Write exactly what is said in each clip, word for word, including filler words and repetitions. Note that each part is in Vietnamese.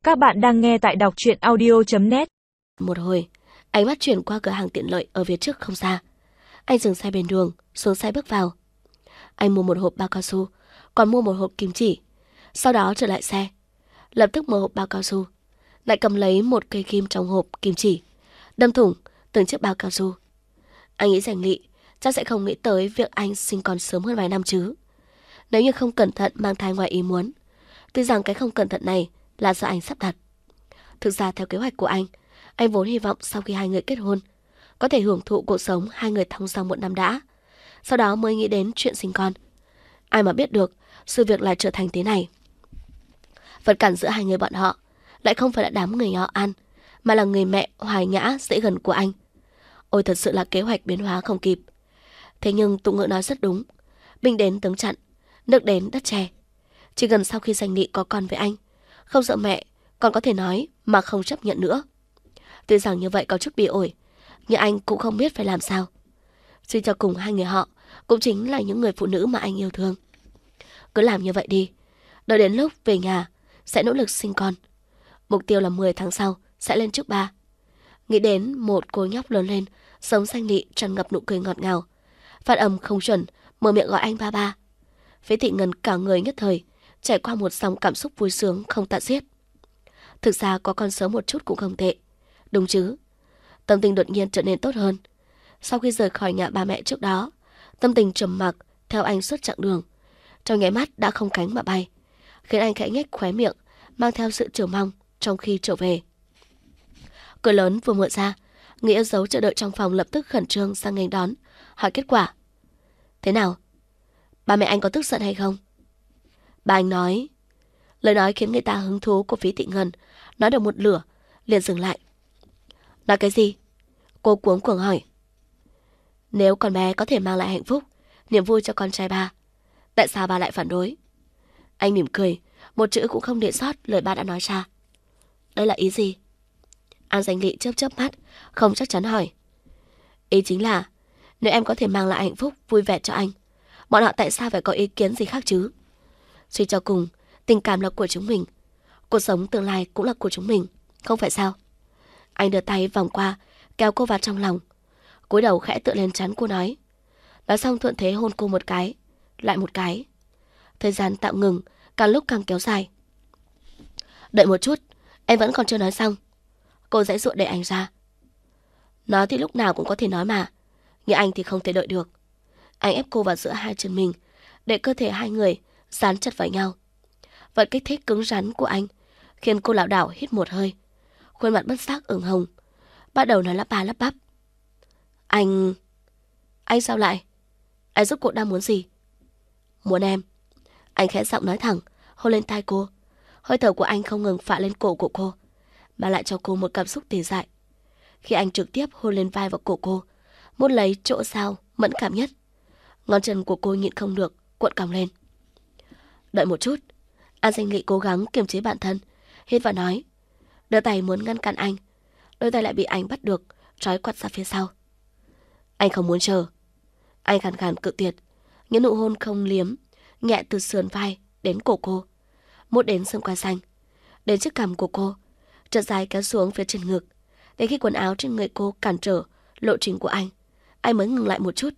Các bạn đang nghe tại đọc truyện audio chấm net. Một hồi, ánh mắt chuyển qua cửa hàng tiện lợi ở phía trước không xa. Anh dừng xe bên đường, xuống xe bước vào. Anh mua một hộp bao cao su, còn mua một hộp kim chỉ. Sau đó trở lại xe, lập tức mở hộp bao cao su, lại cầm lấy một cây kim trong hộp kim chỉ, đâm thủng từng chiếc bao cao su. Anh nghĩ rằng Nghị chắc sẽ không nghĩ tới việc anh sinh con sớm hơn vài năm chứ. Nếu như không cẩn thận mang thai ngoài ý muốn. Tuy rằng cái không cẩn thận này là do anh sắp đặt. Thực ra theo kế hoạch của anh, anh vốn hy vọng sau khi hai người kết hôn, có thể hưởng thụ cuộc sống hai người thong dong một năm đã, sau đó mới nghĩ đến chuyện sinh con. Ai mà biết được sự việc lại trở thành thế này. Vật cản giữa hai người bọn họ lại không phải là đám người nhỏ ăn, mà là người mẹ hoài nhã dễ gần của anh. Ôi, thật sự là kế hoạch biến hóa không kịp. Thế nhưng Tụ Ngữ nói rất đúng. Binh đến tướng chặn, nước đến đất chè. Chỉ gần sau khi Danh Nghị có con với anh, không sợ mẹ còn có thể nói mà không chấp nhận nữa. Tuy rằng như vậy có chút bị ổi, nhưng anh cũng không biết phải làm sao. Suy cho cùng hai người họ cũng chính là những người phụ nữ mà anh yêu thương. Cứ làm như vậy đi, đợi đến lúc về nhà sẽ nỗ lực sinh con. Mục tiêu là mười tháng sau sẽ lên trước ba. Nghĩ đến một cô nhóc lớn lên sống xanh lị tràn ngập nụ cười ngọt ngào, phát âm không chuẩn, mở miệng gọi anh ba ba. Phế Thị Ngân cả người nhất thời trải qua một dòng cảm xúc vui sướng không tả xiết. Thực ra có con sớm một chút cũng không tệ, đúng chứ? Tâm tình đột nhiên trở nên tốt hơn. Sau khi rời khỏi nhà ba mẹ trước đó, tâm tình trầm mặc theo anh suốt chặng đường, trong nháy mắt đã không cánh mà bay, khiến anh khẽ nhếch khóe miệng, mang theo sự chờ mong trong khi trở về. Cửa lớn vừa mở ra, Nghĩa giấu chờ đợi trong phòng lập tức khẩn trương sang nghênh đón, hỏi kết quả. Thế nào? Ba mẹ anh có tức giận hay không? Ba anh nói. Lời nói khiến người ta hứng thú của Phí Thị Ngân nói được một lửa, liền dừng lại. Nói cái gì? Cô cuống cuồng hỏi. Nếu con bé có thể mang lại hạnh phúc, niềm vui cho con trai ba, tại sao ba lại phản đối? Anh mỉm cười, một chữ cũng không để sót lời ba đã nói ra. Đây là ý gì? An Danh Lị chớp chớp mắt, không chắc chắn hỏi. Ý chính là, nếu em có thể mang lại hạnh phúc, vui vẻ cho anh, bọn họ tại sao phải có ý kiến gì khác chứ? Suy cho cùng, tình cảm là của chúng mình, cuộc sống tương lai cũng là của chúng mình, không phải sao? Anh đưa tay vòng qua, kéo cô vào trong lòng, cúi đầu khẽ tựa lên trán cô nói. Nói xong thuận thế hôn cô một cái, lại một cái. Thời gian tạm ngừng, càng lúc càng kéo dài. Đợi một chút, em vẫn còn chưa nói xong. Cô giãy giụa đẩy anh ra. Nói thì lúc nào cũng có thể nói mà, nhưng anh thì không thể đợi được. Anh ép cô vào giữa hai chân mình, để cơ thể hai người dán chặt vào nhau. Vật kích thích cứng rắn của anh khiến cô lảo đảo hít một hơi, khuôn mặt bất giác ửng hồng, bắt đầu nói lắp ba lắp bắp. Anh... Anh sao lại? Anh rốt cuộc đang muốn gì? Muốn em. Anh khẽ giọng nói thẳng, hôn lên tai cô. Hơi thở của anh không ngừng phả lên cổ của cô, mà lại cho cô một cảm xúc tê dại. Khi anh trực tiếp hôn lên vai và cổ cô, muốn lấy chỗ sao mẫn cảm nhất, ngón chân của cô nhịn không được cuộn cong lên. Đợi một chút. An Danh Nghị cố gắng kiềm chế bản thân, hít vào nói, đưa tay muốn ngăn cản anh, đôi tay lại bị anh bắt được, trói quặt ra phía sau. Anh không muốn chờ. Anh khàn khàn cự tuyệt, những nụ hôn không liếm nhẹ từ sườn vai đến cổ cô, mút đến xương quai xanh, đến chiếc cằm của cô, chợt dài kéo xuống phía trên ngực. Đến khi quần áo trên người cô cản trở lộ trình của anh, anh mới ngừng lại một chút.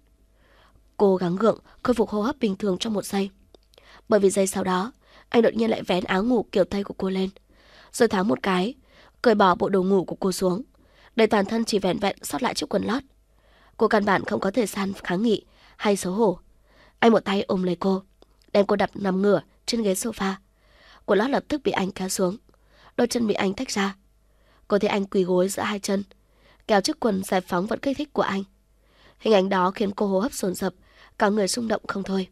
Cô gắng gượng khôi phục hô hấp bình thường trong một giây, bởi vì giây sau đó anh đột nhiên lại vén áo ngủ kiểu Tây của cô lên, rồi tháo một cái, cởi bỏ bộ đồ ngủ của cô xuống, để toàn thân chỉ vẻn vẹn sót lại chiếc quần lót. Cô căn bản không có thời gian kháng nghị hay xấu hổ. Anh một tay ôm lấy cô, đem cô đặt nằm ngửa trên ghế sofa. Quần lót lập tức bị anh kéo xuống, đôi chân bị anh tách ra. Cô thấy anh quỳ gối giữa hai chân, kéo chiếc quần giải phóng vật kích thích của anh. Hình ảnh đó khiến cô hô hấp dồn dập, cả người rung động không thôi.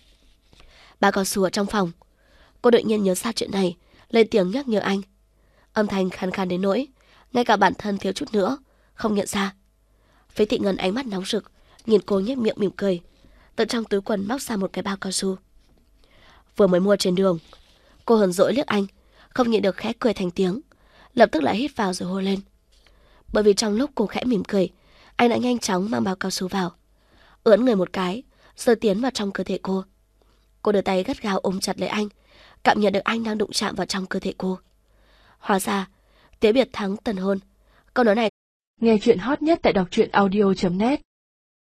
Bà cao su ở trong phòng. Cô đột nhiên nhớ ra chuyện này, lên tiếng nhắc nhở anh. Âm thanh khàn khàn đến nỗi ngay cả bản thân thiếu chút nữa không nhận ra. Phế Thị Ngân ánh mắt nóng rực nhìn cô nhếch miệng mỉm cười, từ trong túi quần móc ra một cái bao cao su. Vừa mới mua trên đường. Cô hờn dỗi liếc anh, không nhịn được khẽ cười thành tiếng, lập tức lại hít vào rồi hôn lên. Bởi vì trong lúc cô khẽ mỉm cười, anh đã nhanh chóng mang bao cao su vào, ưỡn người một cái rồi tiến vào trong cơ thể cô. Cô đưa tay gắt gao ôm chặt lấy anh, cảm nhận được anh đang đụng chạm vào trong cơ thể cô. Hóa ra, tiễn biệt thắng tần hôn. Câu nói này nghe chuyện hot nhất tại đọc truyện audio chấm net.